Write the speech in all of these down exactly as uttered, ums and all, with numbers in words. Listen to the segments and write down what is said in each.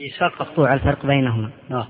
سقط الفرق بينهما. آه.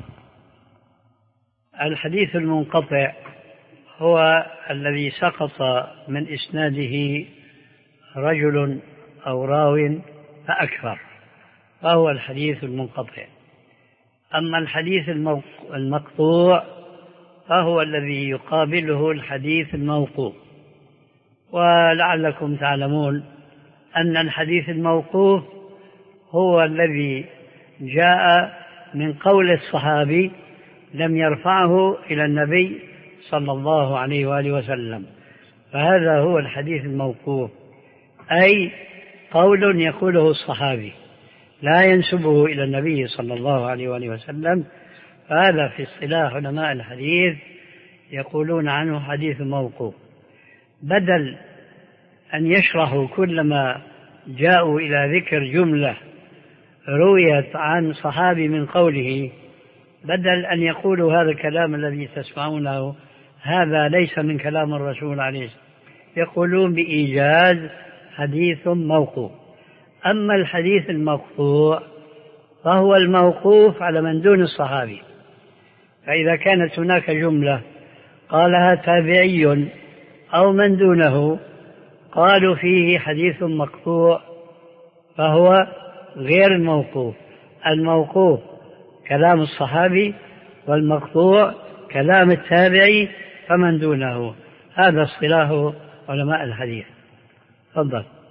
الحديث المنقطع هو الذي سقط من إسناده رجل أو راو فأكثر، فهو الحديث المنقطع. أما الحديث المقطوع فهو الذي يقابله الحديث الموقوف. ولعلكم تعلمون أن الحديث الموقوف هو الذي جاء من قول الصحابي لم يرفعه إلى النبي صلى الله عليه وآله وسلم، فهذا هو الحديث الموقوف، أي قول يقوله الصحابي لا ينسبه إلى النبي صلى الله عليه وآله وسلم، فهذا في اصطلاح علماء الحديث يقولون عنه حديث موقوف. بدل أن يشرحوا كلما جاءوا إلى ذكر جملة رويت عن صحابي من قوله، بدل أن يقولوا هذا الكلام الذي تسمعونه هذا ليس من كلام الرسول عليه الصلاة والسلام، يقولون بإيجاز حديث موقوف. أما الحديث المقطوع فهو الموقوف على من دون الصحابي، فإذا كانت هناك جملة قالها تابعي أو من دونه قالوا فيه حديث مقطوع فهو غير الموقوف. الموقوف كلام الصحابي والمقطوع كلام التابعي فمن دونه. هذا اصطلاح علماء الحديث. تفضل.